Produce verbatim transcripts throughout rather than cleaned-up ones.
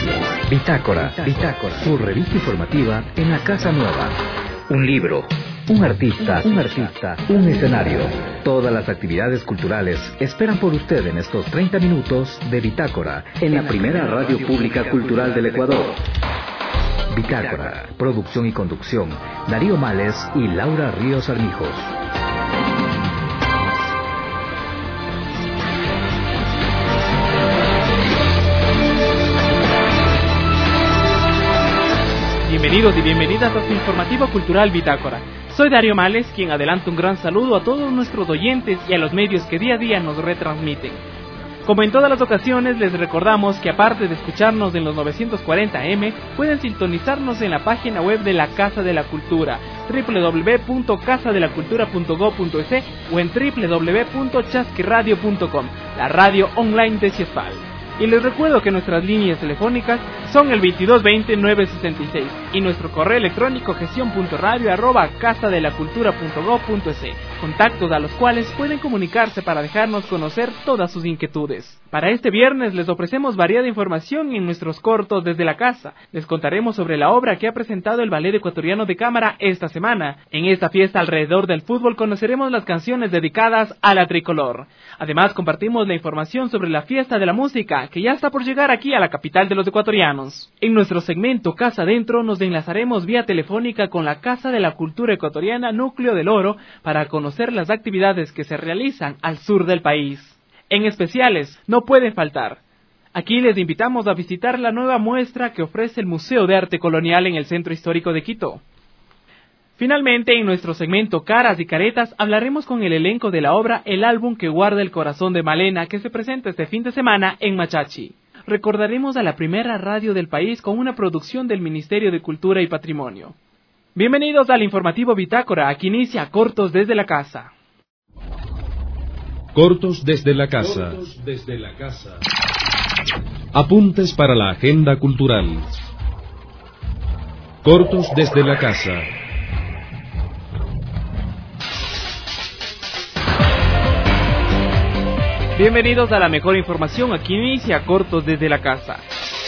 Bitácora, Bitácora, su revista informativa en la Casa Nueva. Un libro, un artista, un artista, un escenario. Todas las actividades culturales esperan por usted en estos treinta minutos de Bitácora, en la primera radio pública cultural del Ecuador. Bitácora, producción y conducción, Darío Males y Laura Ríos Armijos. Bienvenidos y bienvenidas a su informativo cultural Bitácora. Soy Darío Males, quien adelanta un gran saludo a todos nuestros oyentes y a los medios que día a día nos retransmiten. Como en todas las ocasiones, les recordamos que aparte de escucharnos en los novecientos cuarenta eme, pueden sintonizarnos en la página web de la Casa de la Cultura, doble u doble u doble u punto casa de la cultura punto gob punto es o en doble u doble u doble u punto chasquiradio punto com, la radio online de Ciespal. Y les recuerdo que nuestras líneas telefónicas son el veintidós veinte nueve sesenta y seis y nuestro correo electrónico gestión punto radio arroba casa de la cultura punto gob punto es, contactos a los cuales pueden comunicarse para dejarnos conocer todas sus inquietudes. Para este viernes les ofrecemos variada información en nuestros cortos desde la casa. Les contaremos sobre la obra que ha presentado el Ballet Ecuatoriano de Cámara esta semana. En esta fiesta alrededor del fútbol conoceremos las canciones dedicadas a la tricolor. Además compartimos la información sobre la fiesta de la música, que ya está por llegar aquí a la capital de los ecuatorianos. En nuestro segmento Casa Adentro nos enlazaremos vía telefónica con la Casa de la Cultura Ecuatoriana Núcleo del Oro para conocer las actividades que se realizan al sur del país. En especiales, no pueden faltar. Aquí les invitamos a visitar la nueva muestra que ofrece el Museo de Arte Colonial en el Centro Histórico de Quito. Finalmente, en nuestro segmento Caras y Caretas, hablaremos con el elenco de la obra El álbum que guarda el corazón de Malena, que se presenta este fin de semana en Machachi. Recordaremos a la primera radio del país con una producción del Ministerio de Cultura y Patrimonio. Bienvenidos al informativo Bitácora, aquí inicia Cortos desde la Casa. Cortos desde la casa. Cortos desde la casa. Apuntes para la agenda cultural. Cortos desde la casa. Bienvenidos a la mejor información, aquí inicia Cortos desde la casa.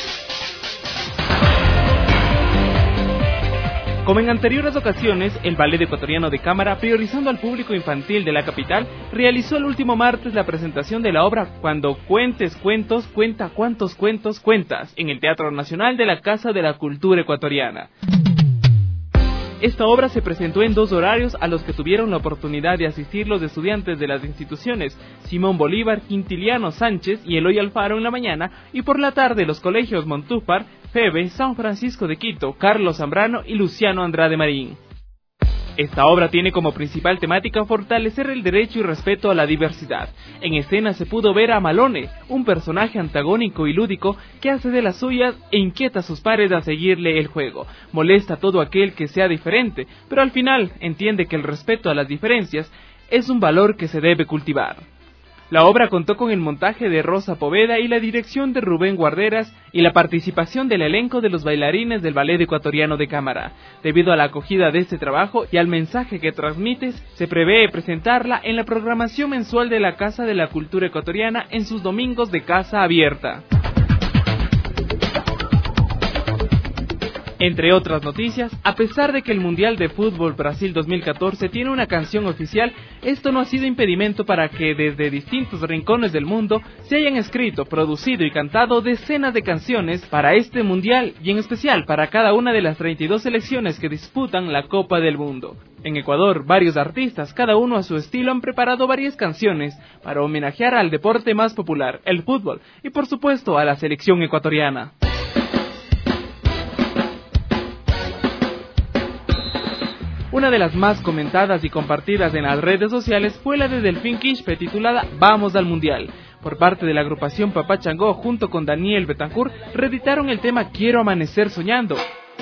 Como en anteriores ocasiones, el Ballet Ecuatoriano de Cámara, priorizando al público infantil de la capital, realizó el último martes la presentación de la obra Cuando cuentes cuentos, cuenta cuántos cuentos cuentas, en el Teatro Nacional de la Casa de la Cultura Ecuatoriana. Esta obra se presentó en dos horarios a los que tuvieron la oportunidad de asistir los estudiantes de las instituciones Simón Bolívar, Quintiliano Sánchez y Eloy Alfaro en la mañana, y por la tarde los colegios Montúfar, Febe, San Francisco de Quito, Carlos Zambrano y Luciano Andrade Marín. Esta obra tiene como principal temática fortalecer el derecho y respeto a la diversidad. En escena se pudo ver a Malone, un personaje antagónico y lúdico que hace de las suyas e inquieta a sus pares a seguirle el juego. Molesta a todo aquel que sea diferente, pero al final entiende que el respeto a las diferencias es un valor que se debe cultivar. La obra contó con el montaje de Rosa Poveda y la dirección de Rubén Guarderas y la participación del elenco de los bailarines del Ballet Ecuatoriano de Cámara. Debido a la acogida de este trabajo y al mensaje que transmite, se prevé presentarla en la programación mensual de la Casa de la Cultura Ecuatoriana en sus domingos de casa abierta. Entre otras noticias, a pesar de que el Mundial de Fútbol Brasil dos mil catorce tiene una canción oficial, esto no ha sido impedimento para que desde distintos rincones del mundo se hayan escrito, producido y cantado decenas de canciones para este Mundial y en especial para cada una de las treinta y dos selecciones que disputan la Copa del Mundo. En Ecuador, varios artistas, cada uno a su estilo, han preparado varias canciones para homenajear al deporte más popular, el fútbol, y por supuesto a la selección ecuatoriana. Una de las más comentadas y compartidas en las redes sociales fue la de Delfín Quispe, titulada Vamos al Mundial. Por parte de la agrupación Papá Changó, junto con Daniel Betancourt, reeditaron el tema Quiero Amanecer Soñando,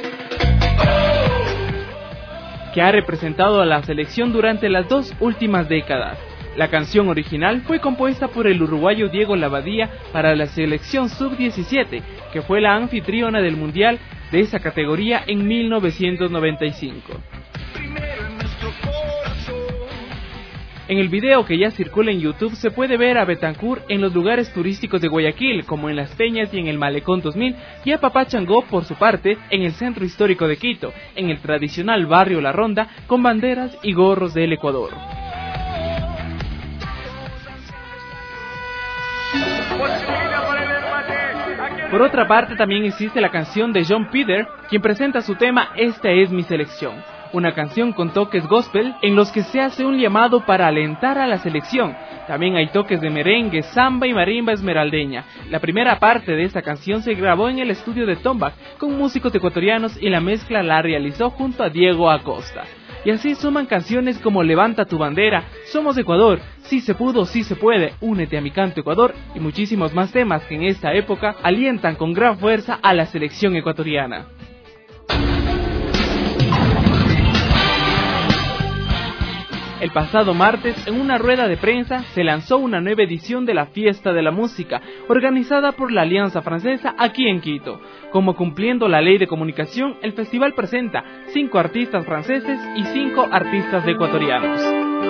que ha representado a la selección durante las dos últimas décadas. La canción original fue compuesta por el uruguayo Diego Lavadía para la selección sub diecisiete, que fue la anfitriona del Mundial de esa categoría en mil novecientos noventa y cinco. En el video que ya circula en YouTube se puede ver a Betancur en los lugares turísticos de Guayaquil, como en Las Peñas y en el Malecón dos mil, y a Papá Changó, por su parte, en el centro histórico de Quito, en el tradicional barrio La Ronda, con banderas y gorros del Ecuador. Por otra parte, también existe la canción de John Peter, quien presenta su tema Esta es mi selección, una canción con toques gospel en los que se hace un llamado para alentar a la selección. También hay toques de merengue, samba y marimba esmeraldeña. La primera parte de esta canción se grabó en el estudio de Tombak con músicos ecuatorianos y la mezcla la realizó junto a Diego Acosta. Y así suman canciones como Levanta tu bandera, Somos Ecuador, Sí se pudo, sí se puede, Únete a mi canto Ecuador y muchísimos más temas que en esta época alientan con gran fuerza a la selección ecuatoriana. El pasado martes, en una rueda de prensa, se lanzó una nueva edición de la Fiesta de la Música, organizada por la Alianza Francesa aquí en Quito. Como cumpliendo la ley de comunicación, el festival presenta cinco artistas franceses y cinco artistas ecuatorianos.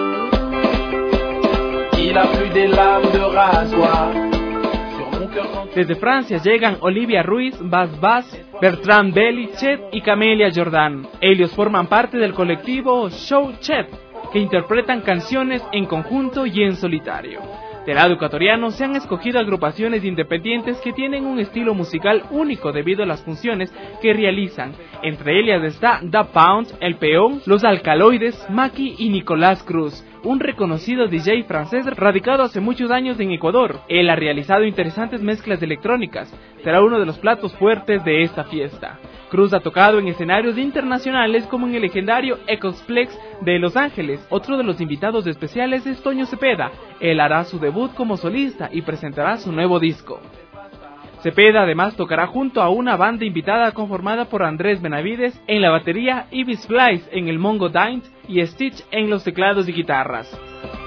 Desde Francia llegan Olivia Ruiz, Bas Bas, Bertrand Belli, Chet y Camelia Jordan. Ellos forman parte del colectivo Show Chet, que interpretan canciones en conjunto y en solitario. Del lado ecuatoriano se han escogido agrupaciones independientes que tienen un estilo musical único debido a las funciones que realizan. Entre ellas está Da Pound, El Peón, Los Alcaloides, Maki y Nicolás Cruz, un reconocido D J francés radicado hace muchos años en Ecuador. Él ha realizado interesantes mezclas electrónicas. Será uno de los platos fuertes de esta fiesta. Cruz ha tocado en escenarios internacionales como en el legendario Ecosplex de Los Ángeles. Otro de los invitados especiales es Toño Cepeda. Él hará su debut como solista y presentará su nuevo disco. Cepeda además tocará junto a una banda invitada conformada por Andrés Benavides en la batería, Ibis Flies en el Mongo Dint y Stitch en los teclados y guitarras.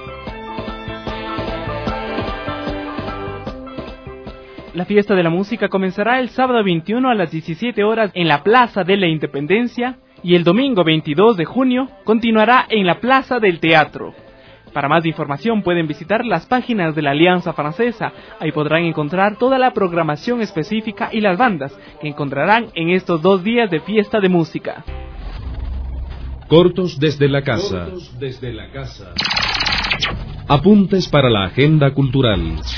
La Fiesta de la Música comenzará el sábado veintiuno a las diecisiete horas en la Plaza de la Independencia y el domingo veintidós de junio continuará en la Plaza del Teatro. Para más información pueden visitar las páginas de la Alianza Francesa. Ahí podrán encontrar toda la programación específica y las bandas que encontrarán en estos dos días de fiesta de música. Cortos desde la casa. Cortos desde la casa. Apuntes para la agenda cultural.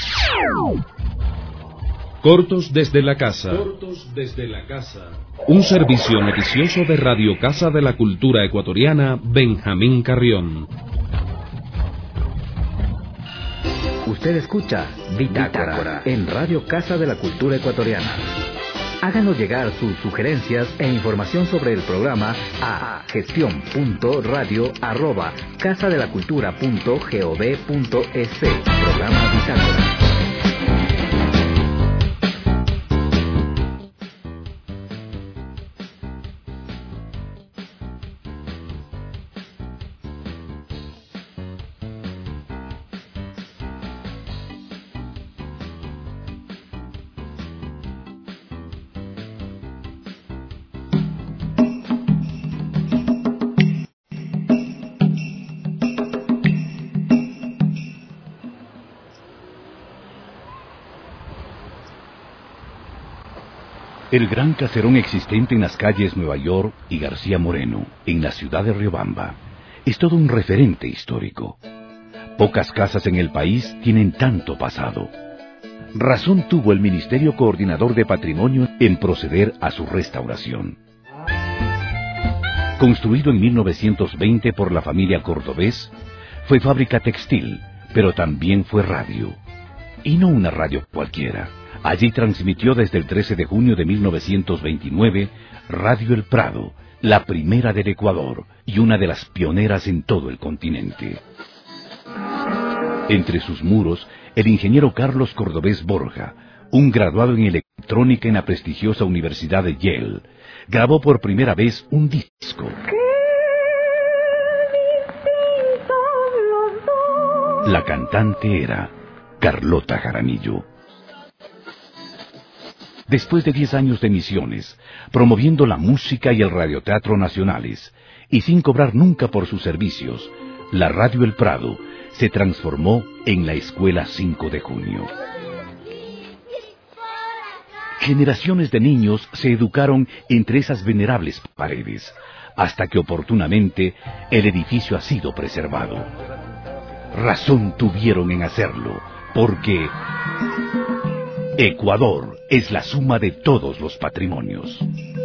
Cortos desde la casa. Cortos desde la casa. Un servicio noticioso de Radio Casa de la Cultura Ecuatoriana, Benjamín Carrión. Usted escucha Bitácora en Radio Casa de la Cultura Ecuatoriana. Háganos llegar sus sugerencias e información sobre el programa a gestión punto radio arroba casadelacultura punto gov punto es. Programa Bitácora. El gran caserón existente en las calles Nueva York y García Moreno, en la ciudad de Riobamba, es todo un referente histórico. Pocas casas en el país tienen tanto pasado. Razón tuvo el Ministerio Coordinador de Patrimonio en proceder a su restauración. Construido en mil novecientos veinte por la familia Cordobés, fue fábrica textil, pero también fue radio. Y no una radio cualquiera. Allí transmitió desde el trece de junio de mil novecientos veintinueve Radio El Prado, la primera del Ecuador y una de las pioneras en todo el continente. Entre sus muros, el ingeniero Carlos Cordobés Borja, un graduado en electrónica en la prestigiosa Universidad de Yale, grabó por primera vez un disco. La cantante era Carlota Jaramillo. Después de diez años de emisiones, promoviendo la música y el radioteatro nacionales, y sin cobrar nunca por sus servicios, la Radio El Prado se transformó en la Escuela cinco de junio. Generaciones de niños se educaron entre esas venerables paredes, hasta que oportunamente el edificio ha sido preservado. Razón tuvieron en hacerlo, porque Ecuador es la suma de todos los patrimonios.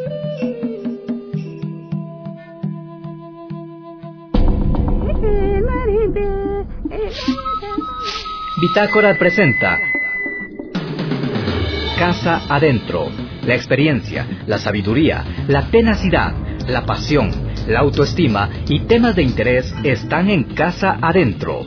Bitácora presenta Casa Adentro. La experiencia, la sabiduría, la tenacidad, la pasión, la autoestima y temas de interés están en Casa Adentro.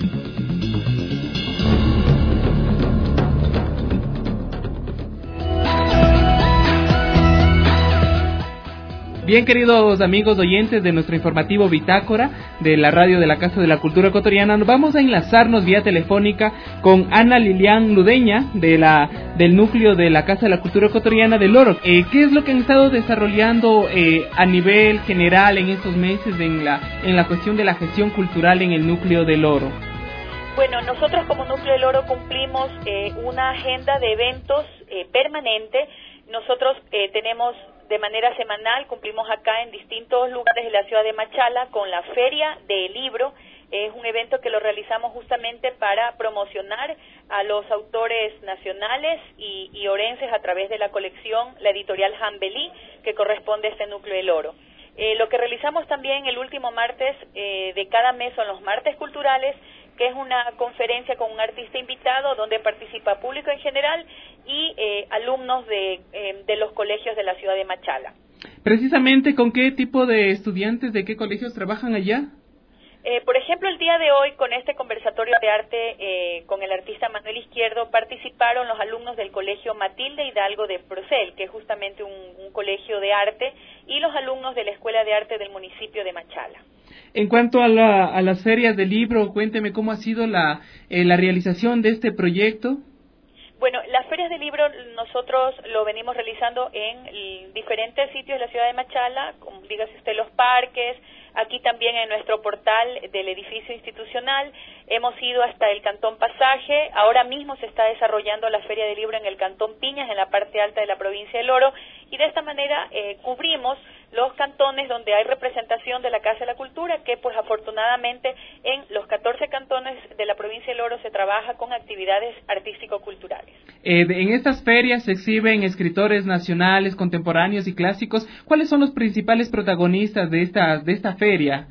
Bien, queridos amigos oyentes de nuestro informativo Bitácora de la radio de la Casa de la Cultura Ecuatoriana, vamos a enlazarnos vía telefónica con Ana Lilian Ludeña de la del núcleo de la Casa de la Cultura Ecuatoriana del Oro. Eh, ¿Qué es lo que han estado desarrollando eh, a nivel general en estos meses en la en la cuestión de la gestión cultural en el núcleo del Oro? Bueno, nosotros como Núcleo del Oro cumplimos eh, una agenda de eventos eh, permanente. Nosotros eh, tenemos de manera semanal, cumplimos acá en distintos lugares de la ciudad de Machala con la Feria del Libro. Es un evento que lo realizamos justamente para promocionar a los autores nacionales y, y orenses a través de la colección, la editorial Jambelí, que corresponde a este Núcleo del Oro. Eh, lo que realizamos también el último martes eh, de cada mes son los martes culturales, que es una conferencia con un artista invitado donde participa público en general y eh, alumnos de, eh, de los colegios de la ciudad de Machala. Precisamente, ¿con qué tipo de estudiantes, de qué colegios trabajan allá? Eh, por ejemplo, el día de hoy, con este conversatorio de arte eh, con el artista Manuel Izquierdo, participaron los alumnos del colegio Matilde Hidalgo de Procel, que es justamente un, un colegio de arte, y los alumnos de la Escuela de Arte del municipio de Machala. En cuanto a, la, a las ferias de libro, cuénteme cómo ha sido la, eh, la realización de este proyecto. Bueno, las ferias de libro nosotros lo venimos realizando en diferentes sitios de la ciudad de Machala, como dígase usted los parques, aquí también en nuestro portal del edificio institucional, hemos ido hasta el Cantón Pasaje, ahora mismo se está desarrollando la Feria de Libro en el Cantón Piñas, en la parte alta de la provincia del Oro, y de esta manera eh, cubrimos los cantones donde hay representación de la Casa de la Cultura, que pues afortunadamente en los catorce cantones de la provincia del Oro se trabaja con actividades artístico-culturales. Eh, en estas ferias se exhiben escritores nacionales, contemporáneos y clásicos. ¿Cuáles son los principales protagonistas de esta, de esta feria?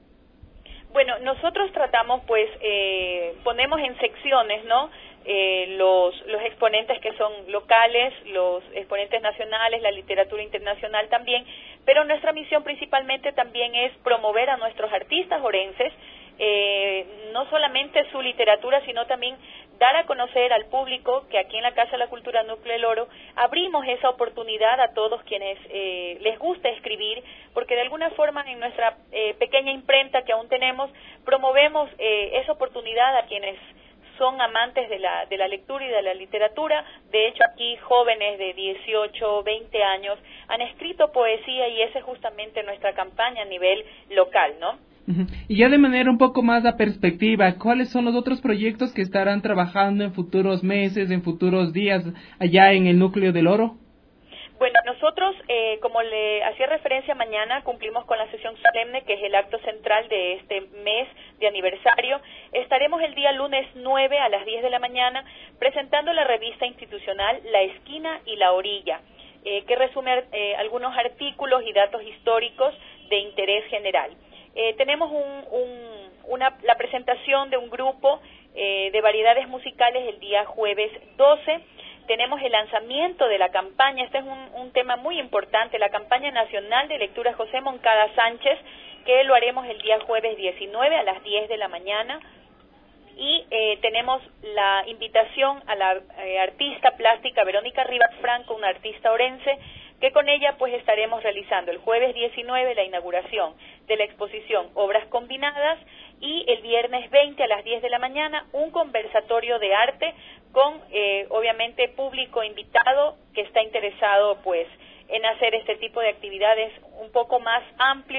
Bueno, nosotros tratamos, pues, eh, ponemos en secciones, ¿no?, eh, los, los exponentes que son locales, los exponentes nacionales, la literatura internacional también, pero nuestra misión principalmente también es promover a nuestros artistas orenses, eh, no solamente su literatura, sino también dar a conocer al público que aquí en la Casa de la Cultura Núcleo del Oro abrimos esa oportunidad a todos quienes eh, les gusta escribir, porque de alguna forma en nuestra eh, pequeña imprenta que aún tenemos, promovemos eh, esa oportunidad a quienes son amantes de la, de la lectura y de la literatura. De hecho, aquí jóvenes de dieciocho, veinte años han escrito poesía y esa es justamente nuestra campaña a nivel local, ¿no? Uh-huh. Y ya de manera un poco más a perspectiva, ¿cuáles son los otros proyectos que estarán trabajando en futuros meses, en futuros días allá en el Núcleo del Oro? Bueno, nosotros, eh, como le hacía referencia mañana, cumplimos con la sesión solemne, que es el acto central de este mes de aniversario. Estaremos el día lunes nueve a las diez de la mañana presentando la revista institucional La Esquina y la Orilla, eh, que resume eh, algunos artículos y datos históricos de interés general. Eh, tenemos un, un, una, la presentación de un grupo eh, de variedades musicales el día jueves doce. Tenemos el lanzamiento de la campaña, este es un, un tema muy importante, la campaña nacional de lectura José Moncada Sánchez, que lo haremos el día jueves diecinueve a las diez de la mañana. Y eh, tenemos la invitación a la eh, artista plástica Verónica Rivas Franco, una artista orense, que con ella pues estaremos realizando el jueves diecinueve la inauguración de la exposición Obras Combinadas y el viernes veinte a las diez de la mañana un conversatorio de arte con eh, obviamente público invitado que está interesado pues en hacer este tipo de actividades un poco más amplio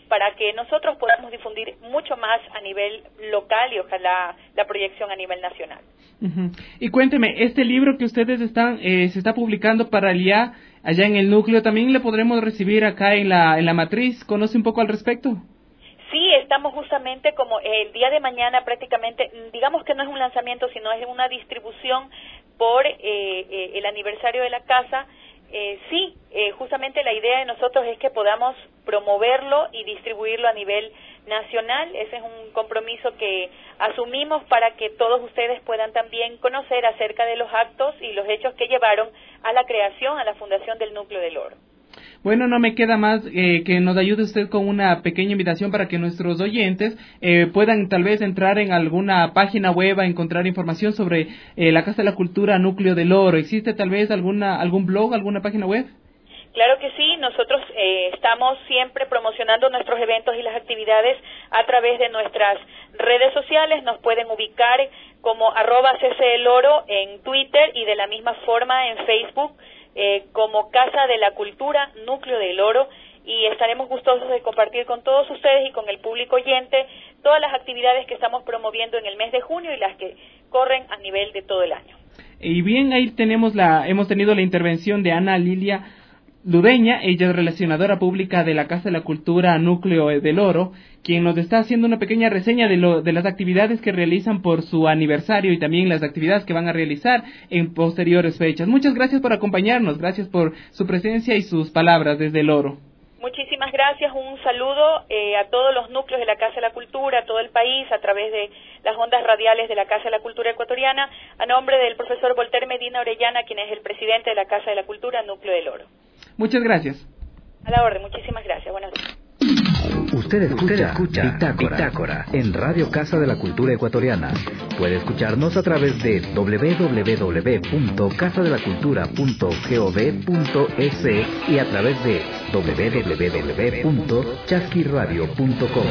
para que nosotros podamos difundir mucho más a nivel local y ojalá la proyección a nivel nacional. Uh-huh. Y cuénteme, este libro que ustedes están eh, se está publicando para el I A allá en el núcleo, ¿también le podremos recibir acá en la, en la matriz? ¿Conoce un poco al respecto? Sí, estamos justamente como el día de mañana prácticamente, digamos que no es un lanzamiento, sino es una distribución por eh, eh, el aniversario de la casa. Eh, sí, eh, justamente la idea de nosotros es que podamos promoverlo y distribuirlo a nivel nacional. Ese es un compromiso que asumimos para que todos ustedes puedan también conocer acerca de los actos y los hechos que llevaron a la creación, a la fundación del Núcleo del Oro. Bueno, no me queda más eh, que nos ayude usted con una pequeña invitación para que nuestros oyentes eh, puedan tal vez entrar en alguna página web a encontrar información sobre eh, la Casa de la Cultura Núcleo del Oro. ¿Existe tal vez alguna algún blog, alguna página web? Claro que sí, nosotros eh, estamos siempre promocionando nuestros eventos y las actividades a través de nuestras redes sociales. Nos pueden ubicar como arroba ccdeloro en Twitter y de la misma forma en Facebook. Eh, como Casa de la Cultura, Núcleo del Oro, y estaremos gustosos de compartir con todos ustedes y con el público oyente todas las actividades que estamos promoviendo en el mes de junio y las que corren a nivel de todo el año. Y bien, ahí tenemos la, hemos tenido la intervención de Ana Lilia Ludeña, ella es relacionadora pública de la Casa de la Cultura Núcleo del Oro, quien nos está haciendo una pequeña reseña de, lo, de las actividades que realizan por su aniversario y también las actividades que van a realizar en posteriores fechas. Muchas gracias por acompañarnos, gracias por su presencia y sus palabras desde el Oro. Muchísimas gracias, un saludo eh, a todos los núcleos de la Casa de la Cultura, a todo el país, a través de las ondas radiales de la Casa de la Cultura Ecuatoriana, a nombre del profesor Voltaire Medina Orellana, quien es el presidente de la Casa de la Cultura Núcleo del Oro. Muchas gracias. A la orden, muchísimas gracias. Buenas noches. Usted escucha, Usted escucha Bitácora, Bitácora en Radio Casa de la Cultura Ecuatoriana. Puede escucharnos a través de doble u doble u doble u punto casa de la cultura punto gov punto es y a través de doble u doble u doble u punto chasquiradio punto com.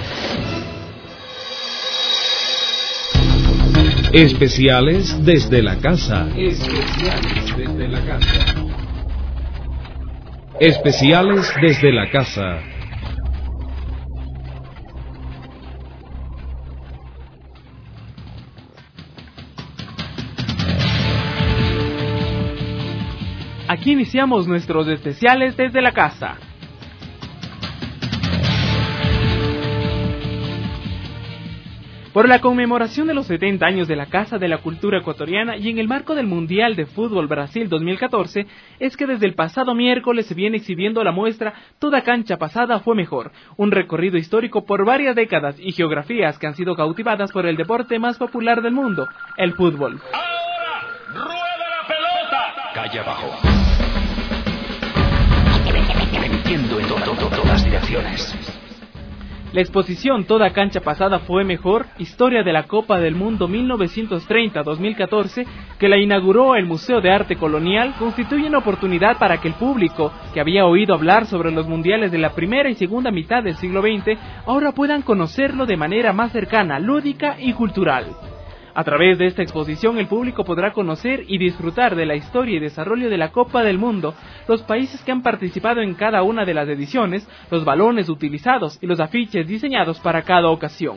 Especiales desde la casa. Especiales desde la casa. Especiales desde la casa. Aquí iniciamos nuestros especiales desde la casa. Por la conmemoración de los setenta años de la Casa de la Cultura Ecuatoriana y en el marco del Mundial de Fútbol Brasil dos mil catorce, es que desde el pasado miércoles se viene exhibiendo la muestra Toda cancha pasada fue mejor, un recorrido histórico por varias décadas y geografías que han sido cautivadas por el deporte más popular del mundo, el fútbol. ¡Ahora! ¡Rueda la pelota! Calle abajo. Metiendo en todas direcciones. La exposición Toda cancha pasada fue mejor, historia de la Copa del Mundo mil novecientos treinta a dos mil catorce, que la inauguró el Museo de Arte Colonial, constituye una oportunidad para que el público, que había oído hablar sobre los mundiales de la primera y segunda mitad del siglo veinte, ahora puedan conocerlo de manera más cercana, lúdica y cultural. A través de esta exposición el público podrá conocer y disfrutar de la historia y desarrollo de la Copa del Mundo, los países que han participado en cada una de las ediciones, los balones utilizados y los afiches diseñados para cada ocasión.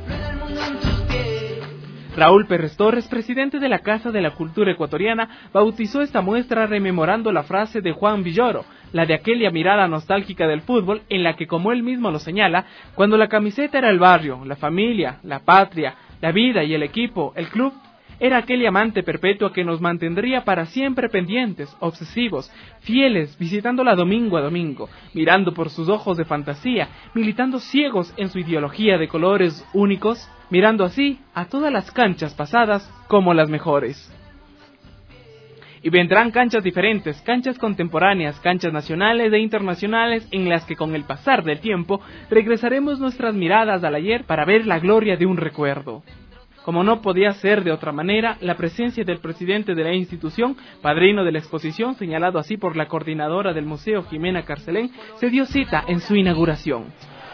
Raúl Pérez Torres, presidente de la Casa de la Cultura Ecuatoriana, bautizó esta muestra rememorando la frase de Juan Villoro, la de aquella mirada nostálgica del fútbol en la que, como él mismo lo señala, cuando la camiseta era el barrio, la familia, la patria, la vida y el equipo, el club, era aquel amante perpetua que nos mantendría para siempre pendientes, obsesivos, fieles, visitándola domingo a domingo, mirando por sus ojos de fantasía, militando ciegos en su ideología de colores únicos, mirando así a todas las canchas pasadas como las mejores. Y vendrán canchas diferentes, canchas contemporáneas, canchas nacionales e internacionales en las que con el pasar del tiempo regresaremos nuestras miradas al ayer para ver la gloria de un recuerdo. Como no podía ser de otra manera, la presencia del presidente de la institución, padrino de la exposición, señalado así por la coordinadora del museo, Jimena Carcelén, se dio cita en su inauguración.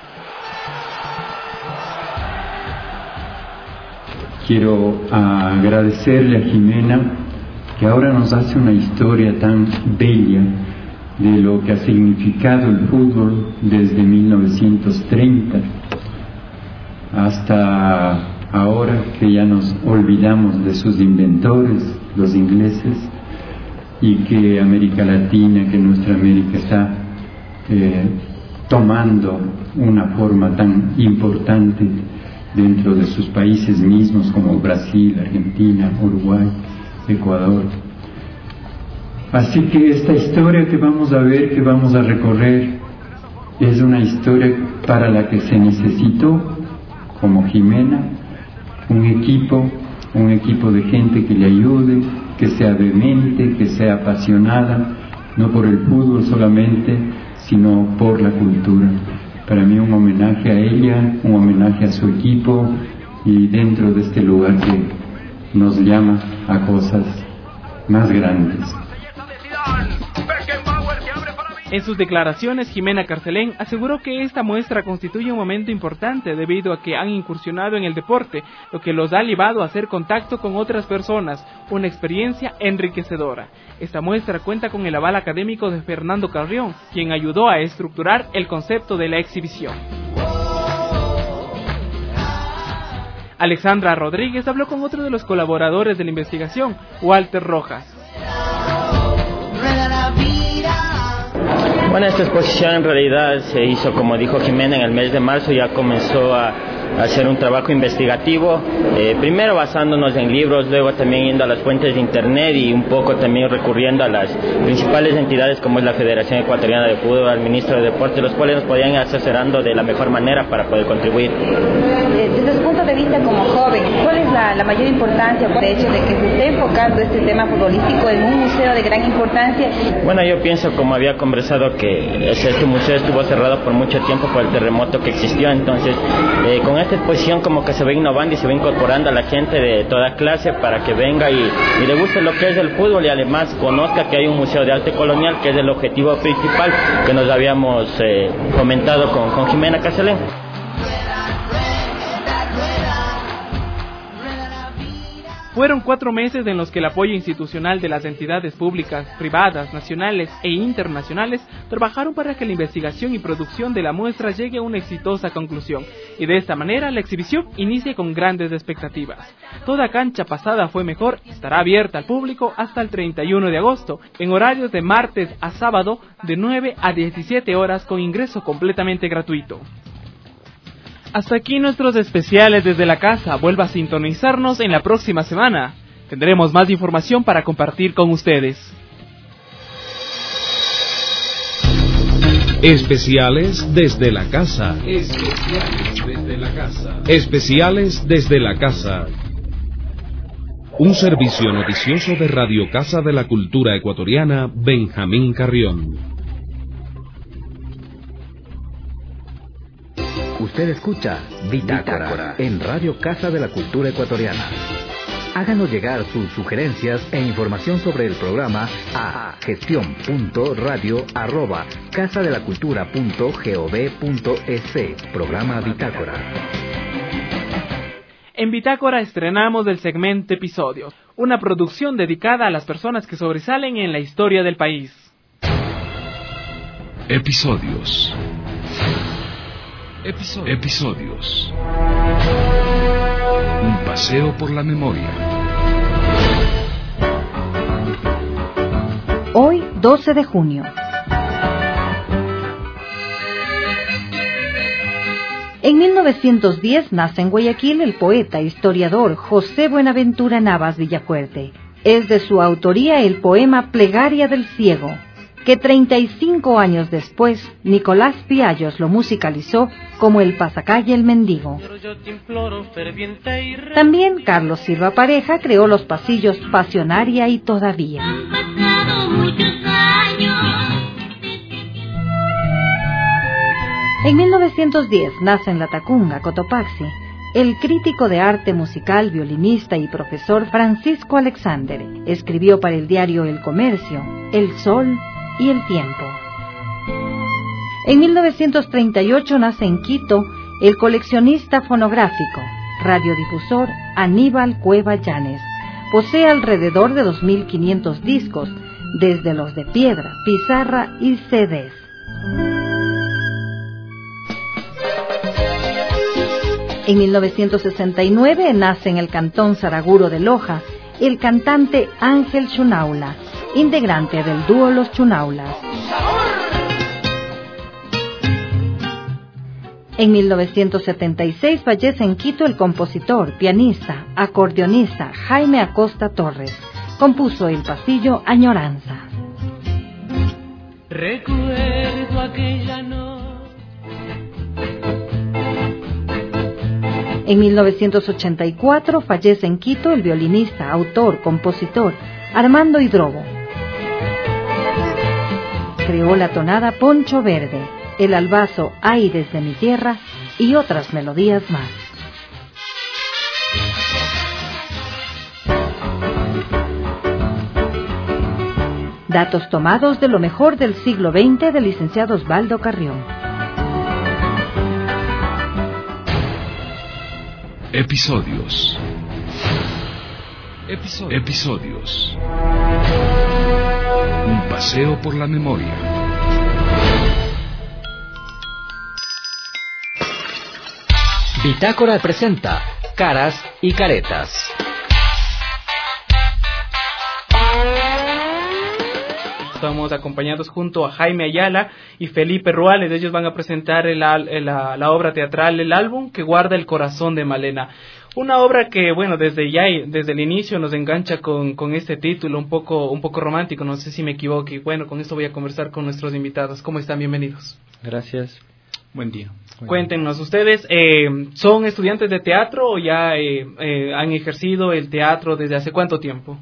Quiero agradecerle a Jimena que ahora nos hace una historia tan bella de lo que ha significado el fútbol desde mil novecientos treinta hasta ahora, que ya nos olvidamos de sus inventores, los ingleses, y que América Latina, que nuestra América está eh, tomando una forma tan importante dentro de sus países mismos, como Brasil, Argentina, Uruguay, Ecuador. Así que esta historia que vamos a ver, que vamos a recorrer, es una historia para la que se necesitó, como Jimena, un equipo, un equipo de gente que le ayude, que sea vehemente, que sea apasionada, no por el fútbol solamente, sino por la cultura. Para mí un homenaje a ella, un homenaje a su equipo, y dentro de este lugar que nos llama a cosas más grandes. En sus declaraciones, Jimena Carcelén aseguró que esta muestra constituye un momento importante debido a que han incursionado en el deporte, lo que los ha llevado a hacer contacto con otras personas, una experiencia enriquecedora. Esta muestra cuenta con el aval académico de Fernando Carrión, quien ayudó a estructurar el concepto de la exhibición. Alexandra Rodríguez habló con otro de los colaboradores de la investigación, Walter Rojas. Bueno, esta exposición en realidad se hizo, como dijo Jimena, en el mes de marzo. Ya comenzó a hacer un trabajo investigativo, eh, primero basándonos en libros, luego también yendo a las fuentes de internet y un poco también recurriendo a las principales entidades como es la Federación Ecuatoriana de Fútbol, al Ministro de Deportes, los cuales nos podían ir asesorando de la mejor manera para poder contribuir. Desde su punto de vista como joven, ¿cuál es la, la mayor importancia por el hecho de que se esté enfocando este tema futbolístico en un museo de gran importancia? Bueno, yo pienso, como había conversado, que este museo estuvo cerrado por mucho tiempo por el terremoto que existió, entonces eh, con esta exposición como que se va innovando y se va incorporando a la gente de toda clase para que venga y, y le guste lo que es el fútbol, y además conozca que hay un museo de arte colonial, que es el objetivo principal que nos habíamos eh, comentado con, con Jimena Carcelén. Fueron cuatro meses en los que el apoyo institucional de las entidades públicas, privadas, nacionales e internacionales trabajaron para que la investigación y producción de la muestra llegue a una exitosa conclusión, y de esta manera la exhibición inicie con grandes expectativas. Toda cancha pasada fue mejor estará abierta al público hasta el treinta y uno de agosto, en horarios de martes a sábado de nueve a diecisiete horas con ingreso completamente gratuito. Hasta aquí nuestros especiales desde la casa. Vuelva a sintonizarnos en la próxima semana. Tendremos más información para compartir con ustedes. Especiales desde la casa. Especiales desde la casa. Especiales desde la casa. Un servicio noticioso de Radio Casa de la Cultura Ecuatoriana, Benjamín Carrión. Usted escucha Bitácora, Bitácora en Radio Casa de la Cultura Ecuatoriana. Háganos llegar sus sugerencias e información sobre el programa a gestión punto radio arroba casa de la cultura punto gov punto es. Programa Bitácora. En Bitácora estrenamos el segmento Episodios, una producción dedicada a las personas que sobresalen en la historia del país. Episodios. Episodios. Episodios. Un paseo por la memoria. Hoy, doce de junio. En mil novecientos diez nace en Guayaquil el poeta e historiador José Buenaventura Navas Villafuerte. Es de su autoría el poema Plegaria del Ciego, que treinta y cinco años después Nicolás Piallos lo musicalizó como El Pasacalle el Mendigo. También Carlos Silva Pareja creó los pasillos Pasionaria y Todavía. Han pasado muchos años. En mil novecientos diez nace en La Tacunga, Cotopaxi, el crítico de arte musical, violinista y profesor Francisco Alexander. Escribió para el diario El Comercio, El Sol y El Tiempo. En mil novecientos treinta y ocho nace en Quito el coleccionista fonográfico, radiodifusor Aníbal Cueva Llanes. Posee alrededor de dos mil quinientos discos, desde los de piedra, pizarra y C Ds. En mil novecientos sesenta y nueve nace en el cantón Saraguro de Loja el cantante Ángel Chunaula, integrante del dúo Los Chunaulas. En mil novecientos setenta y seis fallece en Quito el compositor, pianista, acordeonista Jaime Acosta Torres. Compuso el pasillo Añoranza. Recuerdo aquella noche. En mil novecientos ochenta y cuatro fallece en Quito el violinista, autor, compositor Armando Hidrobo. Creó la tonada Poncho Verde, el albazo Aires de mi tierra y otras melodías más. Datos tomados de lo mejor del siglo veinte del licenciado Osvaldo Carrión. Episodios. Episodios. Episodios. Un paseo por la memoria. Bitácora presenta Caras y Caretas. Estamos acompañados junto a Jaime Ayala y Felipe Ruales. Ellos van a presentar el, el, la, la obra teatral, el álbum que guarda el corazón de Malena. Una obra que, bueno, desde ya, desde el inicio nos engancha con, con este título un poco, un poco romántico, no sé si me equivoque. Bueno, con esto voy a conversar con nuestros invitados. ¿Cómo están? Bienvenidos. Gracias. Buen día. Buen Cuéntenos, ¿ustedes eh, son estudiantes de teatro o ya eh, eh, han ejercido el teatro desde hace cuánto tiempo?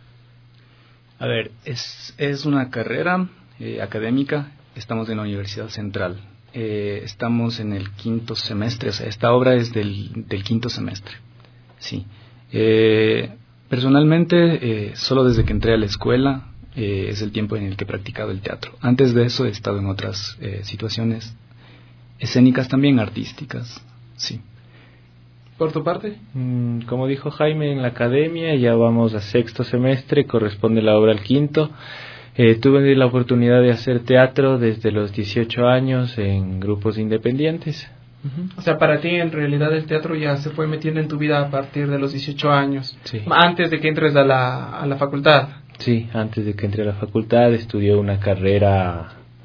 A ver, es, es una carrera eh, académica, estamos en la Universidad Central, eh, estamos en el quinto semestre, o sea, esta obra es del, del quinto semestre, sí. Eh, personalmente, eh, solo desde que entré a la escuela eh, es el tiempo en el que he practicado el teatro. Antes de eso he estado en otras eh, situaciones escénicas también, artísticas, sí. ¿Por tu parte? Mm, como dijo Jaime, en la academia ya vamos a sexto semestre, corresponde la obra al quinto. Eh, tuve la oportunidad de hacer teatro desde los dieciocho años en grupos independientes. Uh-huh. O sea, para ti en realidad el teatro ya se fue metiendo en tu vida a partir de los dieciocho años, sí. Antes de que entres a la, a la facultad. Sí, antes de que entré a la facultad estudié una carrera...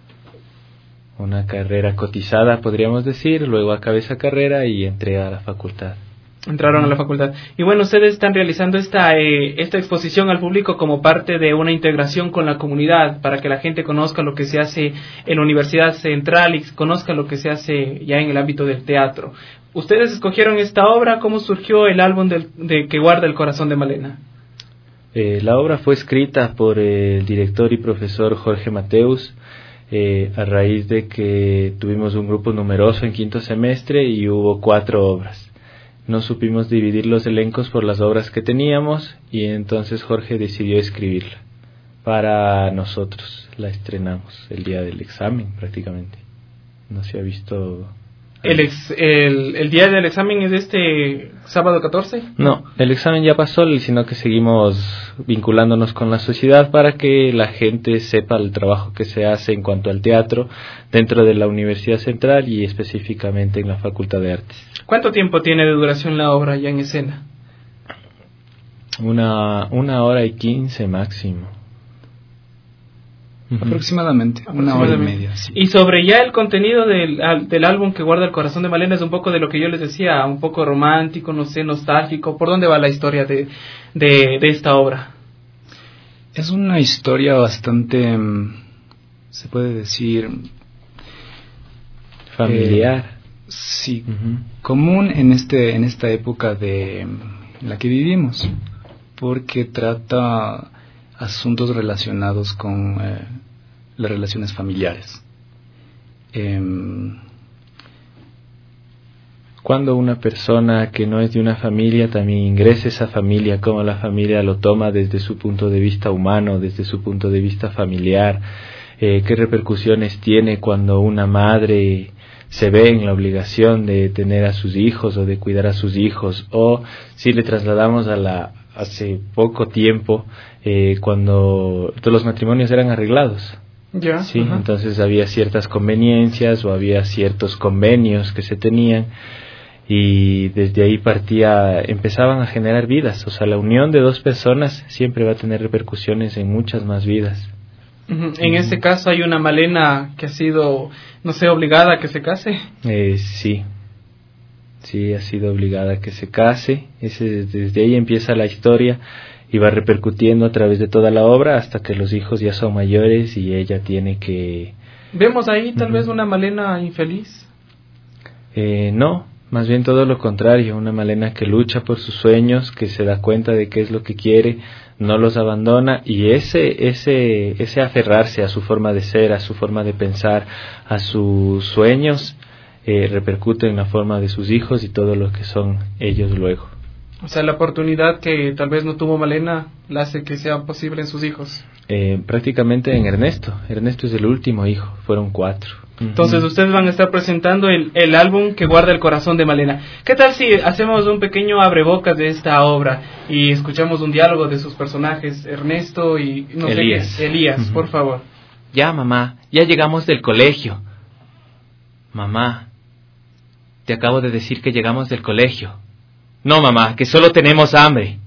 una carrera cotizada, podríamos decir, luego acabé esa carrera y entré a la facultad. Entraron a la facultad. Y bueno, ustedes están realizando esta eh, esta exposición al público como parte de una integración con la comunidad, para que la gente conozca lo que se hace en la Universidad Central y conozca lo que se hace ya en el ámbito del teatro. ¿Ustedes escogieron esta obra? ¿Cómo surgió el álbum del, de que guarda el corazón de Malena? Eh, la obra fue escrita por el director y profesor Jorge Mateus, Eh, a raíz de que tuvimos un grupo numeroso en quinto semestre y hubo cuatro obras. No supimos dividir los elencos por las obras que teníamos y entonces Jorge decidió escribirla para nosotros. La estrenamos el día del examen prácticamente. No se ha visto... ¿El, ex, el, el día del examen es este sábado catorce? No, el examen ya pasó, sino que seguimos vinculándonos con la sociedad para que la gente sepa el trabajo que se hace en cuanto al teatro dentro de la Universidad Central y específicamente en la Facultad de Artes. ¿Cuánto tiempo tiene de duración la obra ya en escena? Una, una hora y quince máximo. Uh-huh. Aproximadamente, una hora y media. Sí. Y sobre ya el contenido del, del álbum que guarda el corazón de Malena, es un poco de lo que yo les decía, un poco romántico, no sé, nostálgico. ¿Por dónde va la historia de, de, de esta obra? Es una historia bastante, se puede decir... familiar. Eh, sí, uh-huh. Común en, este, en esta época de en la que vivimos, porque trata... asuntos relacionados con eh, las relaciones familiares. Eh, Cuando una persona que no es de una familia también ingresa a esa familia, cómo la familia lo toma desde su punto de vista humano, desde su punto de vista familiar, eh, qué repercusiones tiene cuando una madre se ve en la obligación de tener a sus hijos o de cuidar a sus hijos, o si le trasladamos a la hace poco tiempo, eh, cuando todos los matrimonios eran arreglados. Ya. Sí, Ajá. entonces había ciertas conveniencias o había ciertos convenios que se tenían y desde ahí partía, empezaban a generar vidas. O sea, la unión de dos personas siempre va a tener repercusiones en muchas más vidas. Uh-huh. En uh-huh. este caso hay una Malena que ha sido, no sé, obligada a que se case. Eh, sí, sí, ha sido obligada a que se case. Ese, desde ahí empieza la historia y va repercutiendo a través de toda la obra hasta que los hijos ya son mayores y ella tiene que... ¿Vemos ahí tal uh-huh. vez una Malena infeliz? Eh, no, más bien todo lo contrario, una Malena que lucha por sus sueños, que se da cuenta de qué es lo que quiere, no los abandona, y ese, ese, ese aferrarse a su forma de ser, a su forma de pensar, a sus sueños, eh, repercute en la forma de sus hijos y todo lo que son ellos luego. O sea, la oportunidad que tal vez no tuvo Malena la hace que sea posible en sus hijos. Eh, prácticamente en Ernesto. Ernesto es el último hijo, fueron cuatro. Entonces uh-huh. ustedes van a estar presentando el, el álbum que guarda el corazón de Malena. ¿Qué tal si hacemos un pequeño abrebocas de esta obra y escuchamos un diálogo de sus personajes, Ernesto y no Elías? Sé qué, Elías, uh-huh. por favor. Ya, mamá, ya llegamos del colegio. Mamá, te acabo de decir que llegamos del colegio. No, mamá, que solo tenemos hambre.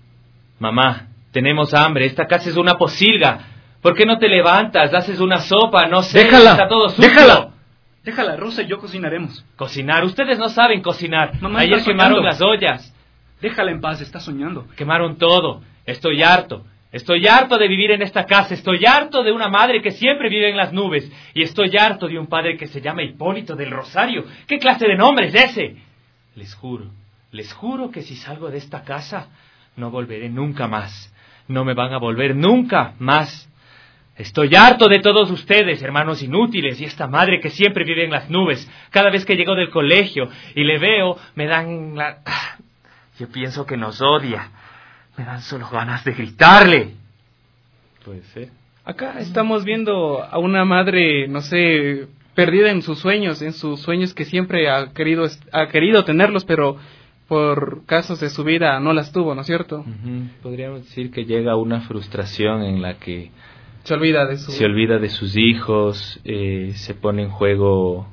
Mamá, tenemos hambre, esta casa es una posilga. ¿Por qué no te levantas, haces una sopa, no sé, déjala, está todo sucio? Déjala, déjala, Rosa y yo cocinaremos. ¿Cocinar? Ustedes no saben cocinar. Mamá, ayer quemaron las ollas. Déjala en paz, está soñando. Quemaron todo, estoy harto. Estoy harto de vivir en esta casa, estoy harto de una madre que siempre vive en las nubes. Y estoy harto de un padre que se llama Hipólito del Rosario. ¿Qué clase de nombre es ese? Les juro, les juro que si salgo de esta casa, no volveré nunca más. No me van a volver nunca más. Estoy harto de todos ustedes, hermanos inútiles, y esta madre que siempre vive en las nubes. Cada vez que llego del colegio y le veo, me dan la... Yo pienso que nos odia. Me dan solo ganas de gritarle. Puede ser. Acá estamos viendo a una madre, no sé, perdida en sus sueños, en sus sueños que siempre ha querido, ha querido tenerlos, pero por casos de su vida no las tuvo, ¿no es cierto? Uh-huh. Podríamos decir que llega a una frustración en la que se olvida de su... se olvida de sus hijos, eh, se pone en juego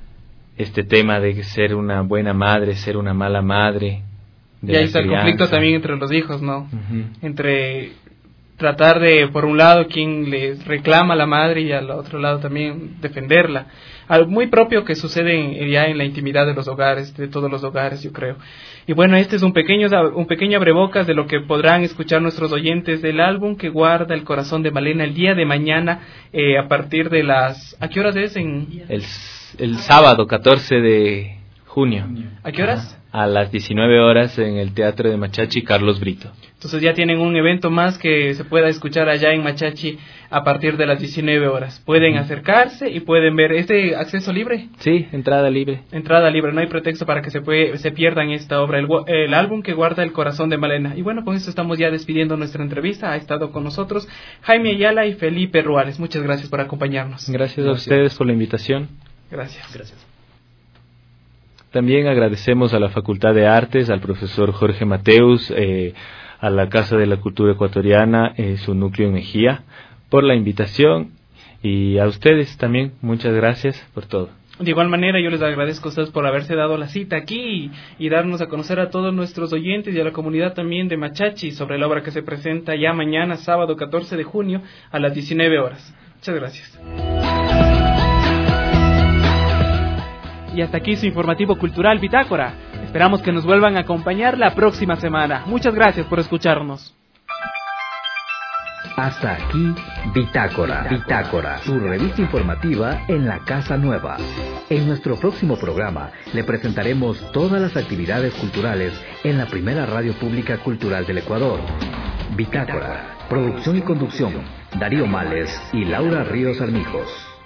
este tema de ser una buena madre, ser una mala madre. Y ahí está el conflicto también entre los hijos, ¿no? Uh-huh. Entre tratar de, por un lado, quien les reclama a la madre y al otro lado también defenderla. Algo muy propio que sucede en, ya en la intimidad de los hogares, de todos los hogares, yo creo. Y bueno, este es un pequeño, un pequeño abrebocas de lo que podrán escuchar nuestros oyentes del álbum que guarda el corazón de Malena el día de mañana, eh, a partir de las... ¿A qué horas es? En... El, el sábado catorce de junio. ¿A qué horas? A las diecinueve horas en el Teatro de Machachi, Carlos Brito. Entonces ya tienen un evento más que se pueda escuchar allá en Machachi a partir de las diecinueve horas. Pueden uh-huh. acercarse y pueden ver. ¿Es de acceso libre? Sí, entrada libre. Entrada libre, no hay pretexto para que se, puede, se pierdan esta obra, el, el álbum que guarda el corazón de Malena. Y bueno, con esto estamos ya despidiendo nuestra entrevista. Ha estado con nosotros Jaime Ayala y Felipe Ruales. Muchas gracias por acompañarnos. Gracias, gracias. a ustedes por la invitación. Gracias. Gracias. También agradecemos a la Facultad de Artes, al profesor Jorge Mateus, eh, a la Casa de la Cultura Ecuatoriana, eh, su núcleo en Mejía, por la invitación, y a ustedes también, muchas gracias por todo. De igual manera, yo les agradezco a ustedes por haberse dado la cita aquí y, y darnos a conocer a todos nuestros oyentes y a la comunidad también de Machachi sobre la obra que se presenta ya mañana, sábado catorce de junio, a las diecinueve horas. Muchas gracias. Y hasta aquí su informativo cultural Bitácora. Esperamos que nos vuelvan a acompañar la próxima semana. Muchas gracias por escucharnos. Hasta aquí Bitácora, Bitácora, su revista informativa en la Casa Nueva. En nuestro próximo programa le presentaremos todas las actividades culturales en la primera radio pública cultural del Ecuador. Bitácora, producción y conducción, Darío Males y Laura Ríos Armijos.